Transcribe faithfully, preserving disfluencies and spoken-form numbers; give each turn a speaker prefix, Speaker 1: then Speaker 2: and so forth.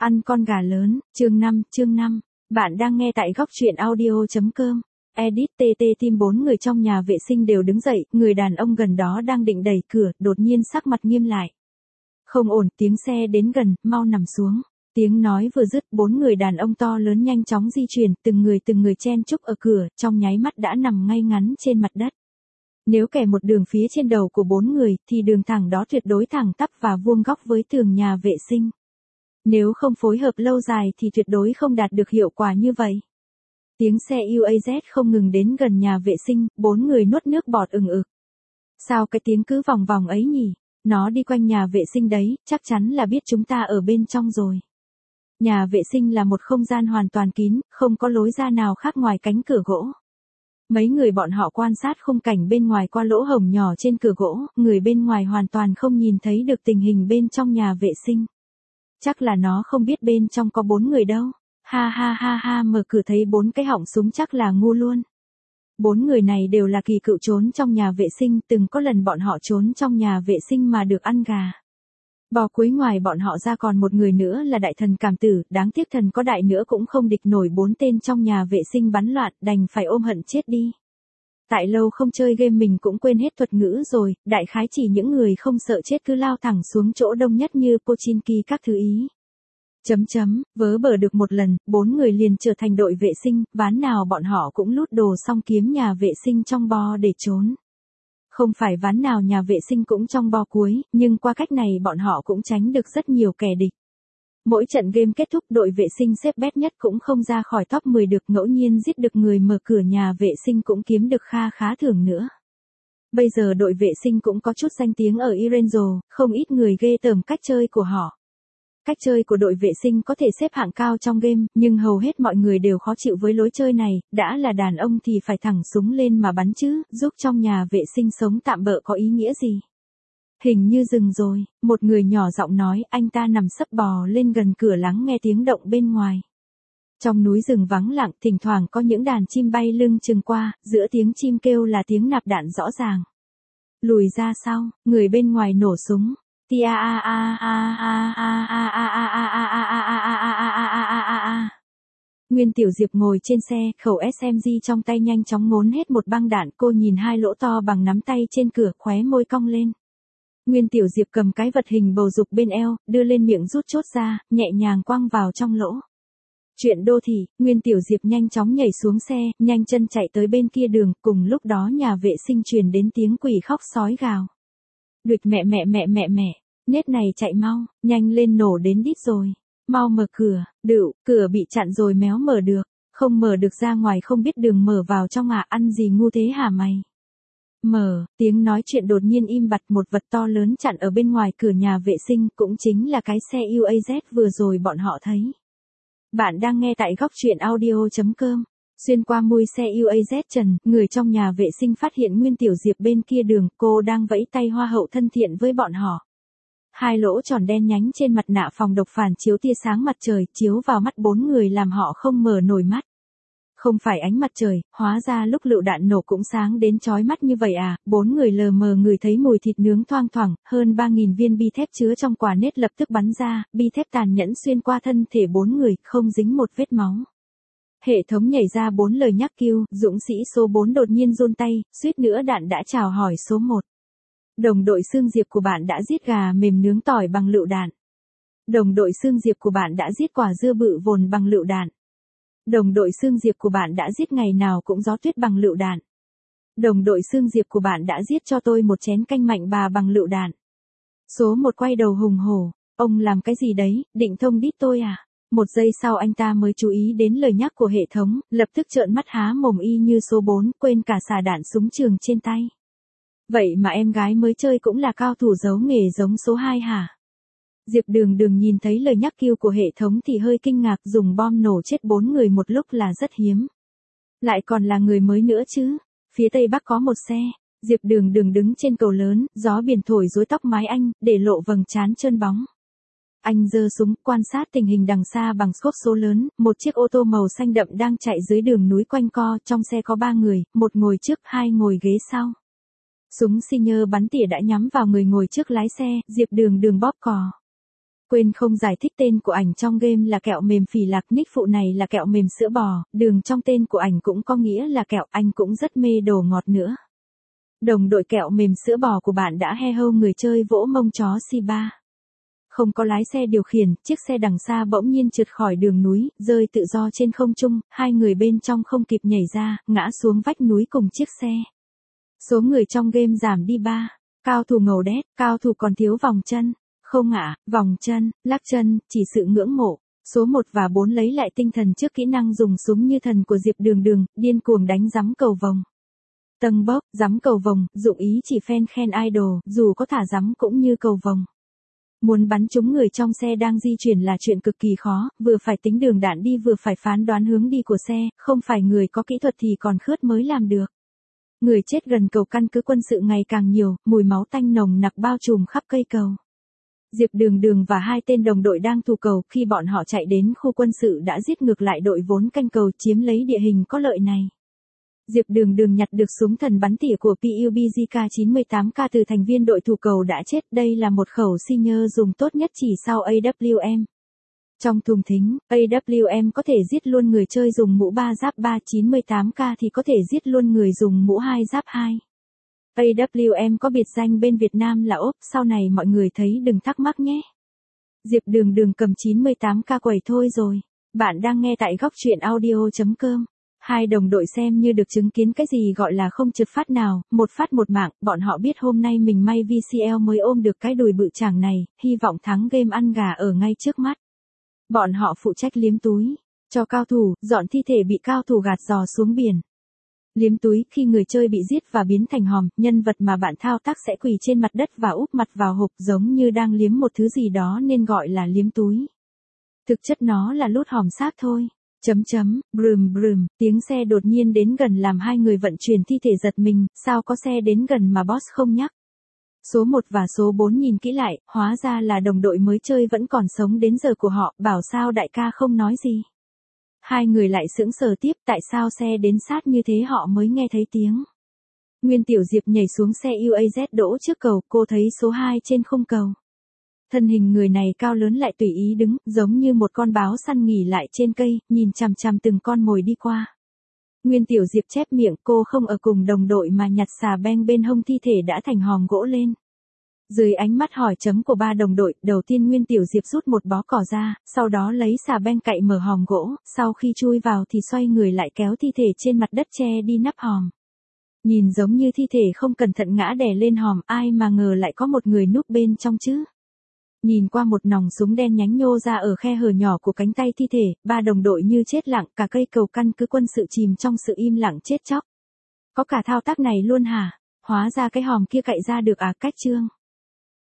Speaker 1: Ăn con gà lớn, chương năm, chương năm. Bạn đang nghe tại góc truyện audio.com. Edit tê tê Team bốn người trong nhà vệ sinh đều đứng dậy, người đàn ông gần đó đang định đẩy cửa, đột nhiên sắc mặt nghiêm lại. Không ổn, tiếng xe đến gần, mau nằm xuống. Tiếng nói vừa dứt, bốn người đàn ông to lớn nhanh chóng di chuyển, từng người từng người chen chúc ở cửa, trong nháy mắt đã nằm ngay ngắn trên mặt đất. Nếu kẻ một đường phía trên đầu của bốn người, thì đường thẳng đó tuyệt đối thẳng tắp và vuông góc với tường nhà vệ sinh. Nếu không phối hợp lâu dài thì tuyệt đối không đạt được hiệu quả như vậy. Tiếng xe u a zét không ngừng đến gần nhà vệ sinh, bốn người nuốt nước bọt ừng ực. Sao cái tiếng cứ vòng vòng ấy nhỉ? Nó đi quanh nhà vệ sinh đấy, chắc chắn là biết chúng ta ở bên trong rồi. Nhà vệ sinh là một không gian hoàn toàn kín, không có lối ra nào khác ngoài cánh cửa gỗ. Mấy người bọn họ quan sát khung cảnh bên ngoài qua lỗ hổng nhỏ trên cửa gỗ, người bên ngoài hoàn toàn không nhìn thấy được tình hình bên trong nhà vệ sinh. Chắc là nó không biết bên trong có bốn người đâu. Ha ha ha ha, mở cửa thấy bốn cái họng súng chắc là ngu luôn. Bốn người này đều là kỳ cựu trốn trong nhà vệ sinh, từng có lần bọn họ trốn trong nhà vệ sinh mà được ăn gà. Bò cuối ngoài bọn họ ra còn một người nữa là đại thần cảm tử, đáng tiếc thần có đại nữa cũng không địch nổi bốn tên trong nhà vệ sinh bắn loạn, đành phải ôm hận chết đi. Tại lâu không chơi game mình cũng quên hết thuật ngữ rồi, đại khái chỉ những người không sợ chết cứ lao thẳng xuống chỗ đông nhất như Pochinki các thứ ý. Chấm chấm, vớ bờ được một lần, bốn người liền trở thành đội vệ sinh, ván nào bọn họ cũng lút đồ xong kiếm nhà vệ sinh trong bo để trốn. Không phải ván nào nhà vệ sinh cũng trong bo cuối, nhưng qua cách này bọn họ cũng tránh được rất nhiều kẻ địch. Mỗi trận game kết thúc đội vệ sinh xếp bét nhất cũng không ra khỏi top mười được, ngẫu nhiên giết được người mở cửa nhà vệ sinh cũng kiếm được kha khá thưởng nữa. Bây giờ đội vệ sinh cũng có chút danh tiếng ở Irenzo, không ít người ghê tởm cách chơi của họ. Cách chơi của đội vệ sinh có thể xếp hạng cao trong game, nhưng hầu hết mọi người đều khó chịu với lối chơi này, đã là đàn ông thì phải thẳng súng lên mà bắn chứ, giúp trong nhà vệ sinh sống tạm bợ có ý nghĩa gì. Hình như dừng rồi, một người nhỏ giọng nói, anh ta nằm sấp bò lên gần cửa lắng nghe tiếng động bên ngoài. Trong núi rừng vắng lặng, thỉnh thoảng có những đàn chim bay lưng chừng qua, giữa tiếng chim kêu là tiếng nạp đạn rõ ràng. Lùi ra sau, người bên ngoài nổ súng. Tia a a a a a a a a a a a a a a a a a. Nguyên Tiểu Diệp ngồi trên xe, khẩu ét em giê trong tay nhanh chóng ngốn hết một băng đạn, cô nhìn hai lỗ to bằng nắm tay trên cửa, khóe môi cong lên. Nguyên Tiểu Diệp cầm cái vật hình bầu dục bên eo, đưa lên miệng rút chốt ra, nhẹ nhàng quăng vào trong lỗ. Chuyện đô thị, Nguyên Tiểu Diệp nhanh chóng nhảy xuống xe, nhanh chân chạy tới bên kia đường, cùng lúc đó nhà vệ sinh truyền đến tiếng quỷ khóc sói gào. Đuịch mẹ mẹ mẹ mẹ mẹ, nết này chạy mau, nhanh lên nổ đến đít rồi. Mau mở cửa, đựu, cửa bị chặn rồi méo mở được, không mở được ra ngoài không biết đường mở vào trong à, ăn gì ngu thế hả mày. Mở, tiếng nói chuyện đột nhiên im bặt, một vật to lớn chặn ở bên ngoài cửa nhà vệ sinh, cũng chính là cái xe u a zét vừa rồi bọn họ thấy. Bạn đang nghe tại góc truyện audio.com. Xuyên qua mui xe u a zét trần, người trong nhà vệ sinh phát hiện Nguyên Tiểu Diệp bên kia đường, cô đang vẫy tay hoa hậu thân thiện với bọn họ. Hai lỗ tròn đen nhánh trên mặt nạ phòng độc phản chiếu tia sáng mặt trời, chiếu vào mắt bốn người làm họ không mở nổi mắt. Không phải ánh mặt trời, hóa ra lúc lựu đạn nổ cũng sáng đến chói mắt như vậy à, bốn người lờ mờ ngửi thấy mùi thịt nướng thoang thoảng, hơn ba nghìn viên bi thép chứa trong quả nết lập tức bắn ra, bi thép tàn nhẫn xuyên qua thân thể bốn người, không dính một vết máu. Hệ thống nhảy ra bốn lời nhắc kêu, dũng sĩ số bốn đột nhiên run tay, suýt nữa đạn đã chào hỏi số một. Đồng đội xương diệp của bạn đã giết gà mềm nướng tỏi bằng lựu đạn. Đồng đội xương diệp của bạn đã giết quả dưa bự vồn bằng lựu đạn. Đồng đội xương diệp của bạn đã giết ngày nào cũng gió tuyết bằng lựu đạn. Đồng đội xương diệp của bạn đã giết cho tôi một chén canh mạnh bà bằng lựu đạn. Số một quay đầu hùng hổ, ông làm cái gì đấy, định thông đít tôi à? Một giây sau anh ta mới chú ý đến lời nhắc của hệ thống, lập tức trợn mắt há mồm y như số bốn, quên cả xà đạn súng trường trên tay. Vậy mà em gái mới chơi cũng là cao thủ giấu nghề giống số hai hả? Diệp Đường Đường nhìn thấy lời nhắc kêu của hệ thống thì hơi kinh ngạc, dùng bom nổ chết bốn người một lúc là rất hiếm. Lại còn là người mới nữa chứ. Phía tây bắc có một xe, Diệp Đường Đường đứng trên cầu lớn, gió biển thổi rối tóc mái anh, để lộ vầng trán trơn bóng. Anh giơ súng, quan sát tình hình đằng xa bằng scope số lớn, một chiếc ô tô màu xanh đậm đang chạy dưới đường núi quanh co, trong xe có ba người, một ngồi trước, hai ngồi ghế sau. Súng Senior bắn tỉa đã nhắm vào người ngồi trước lái xe, Diệp Đường Đường bóp cò. Quên không giải thích tên của ảnh trong game là kẹo mềm phỉ lạc, nick phụ này là kẹo mềm sữa bò, đường trong tên của ảnh cũng có nghĩa là kẹo, anh cũng rất mê đồ ngọt nữa. Đồng đội kẹo mềm sữa bò của bạn đã he hô người chơi vỗ mông chó Shiba. Không có lái xe điều khiển, chiếc xe đằng xa bỗng nhiên trượt khỏi đường núi, rơi tự do trên không trung, hai người bên trong không kịp nhảy ra, ngã xuống vách núi cùng chiếc xe. Số người trong game giảm đi ba. Cao thủ ngầu đét, cao thủ còn thiếu vòng chân. Không ạ, à, vòng chân, lắc chân, chỉ sự ngưỡng mộ. Số một và bốn lấy lại tinh thần trước kỹ năng dùng súng như thần của Diệp Đường Đường, điên cuồng đánh giắm cầu vồng. Tầng bốc, giắm cầu vồng, dụng ý chỉ fan khen idol, dù có thả giắm cũng như cầu vồng. Muốn bắn trúng người trong xe đang di chuyển là chuyện cực kỳ khó, vừa phải tính đường đạn đi vừa phải phán đoán hướng đi của xe, không phải người có kỹ thuật thì còn khướt mới làm được. Người chết gần cầu căn cứ quân sự ngày càng nhiều, mùi máu tanh nồng nặc bao trùm khắp cây cầu. Diệp Đường Đường và hai tên đồng đội đang thủ cầu, khi bọn họ chạy đến khu quân sự đã giết ngược lại đội vốn canh cầu, chiếm lấy địa hình có lợi này. Diệp Đường Đường nhặt được súng thần bắn tỉa của pê u bê giê K chín mươi tám K từ thành viên đội thủ cầu đã chết, đây là một khẩu senior dùng tốt nhất chỉ sau a vê em. Trong thùng thính, a vê em có thể giết luôn người chơi dùng mũ ba giáp ba, chín mươi tám K thì có thể giết luôn người dùng mũ hai giáp hai. a vê em có biệt danh bên Việt Nam là ốp, sau này mọi người thấy đừng thắc mắc nhé. Diệp Đường Đường cầm chín mươi tám K quẩy thôi rồi. Bạn đang nghe tại góc truyện audio chấm com. Hai đồng đội xem như được chứng kiến cái gì gọi là không trượt phát nào, một phát một mạng, bọn họ biết hôm nay mình may vê xê lờ mới ôm được cái đùi bự chàng này, hy vọng thắng game ăn gà ở ngay trước mắt. Bọn họ phụ trách liếm túi, cho cao thủ, dọn thi thể bị cao thủ gạt giò xuống biển. Liếm túi, khi người chơi bị giết và biến thành hòm, nhân vật mà bạn thao tác sẽ quỳ trên mặt đất và úp mặt vào hộp giống như đang liếm một thứ gì đó nên gọi là liếm túi. Thực chất nó là lút hòm xác thôi. Chấm chấm, brum brum, tiếng xe đột nhiên đến gần làm hai người vận chuyển thi thể giật mình, sao có xe đến gần mà boss không nhắc. Số một và số bốn nhìn kỹ lại, hóa ra là đồng đội mới chơi vẫn còn sống đến giờ của họ, bảo sao đại ca không nói gì. Hai người lại sững sờ tiếp, tại sao xe đến sát như thế họ mới nghe thấy tiếng. Nguyên Tiểu Diệp nhảy xuống xe u a zét đỗ trước cầu, cô thấy số hai trên khung cầu. Thân hình người này cao lớn lại tùy ý đứng, giống như một con báo săn nghỉ lại trên cây, nhìn chằm chằm từng con mồi đi qua. Nguyên Tiểu Diệp chép miệng, cô không ở cùng đồng đội mà nhặt xà beng bên hông thi thể đã thành hòm gỗ lên. Dưới ánh mắt hỏi chấm của ba đồng đội, đầu tiên Nguyên Tiểu Diệp rút một bó cỏ ra, sau đó lấy xà beng cậy mở hòm gỗ, sau khi chui vào thì xoay người lại kéo thi thể trên mặt đất che đi nắp hòm. Nhìn giống như thi thể không cẩn thận ngã đè lên hòm, ai mà ngờ lại có một người núp bên trong chứ. Nhìn qua một nòng súng đen nhánh nhô ra ở khe hở nhỏ của cánh tay thi thể, ba đồng đội như chết lặng, cả cây cầu căn cứ quân sự chìm trong sự im lặng chết chóc. Có cả thao tác này luôn hả? Hóa ra cái hòm kia cậy ra được à, cách chương.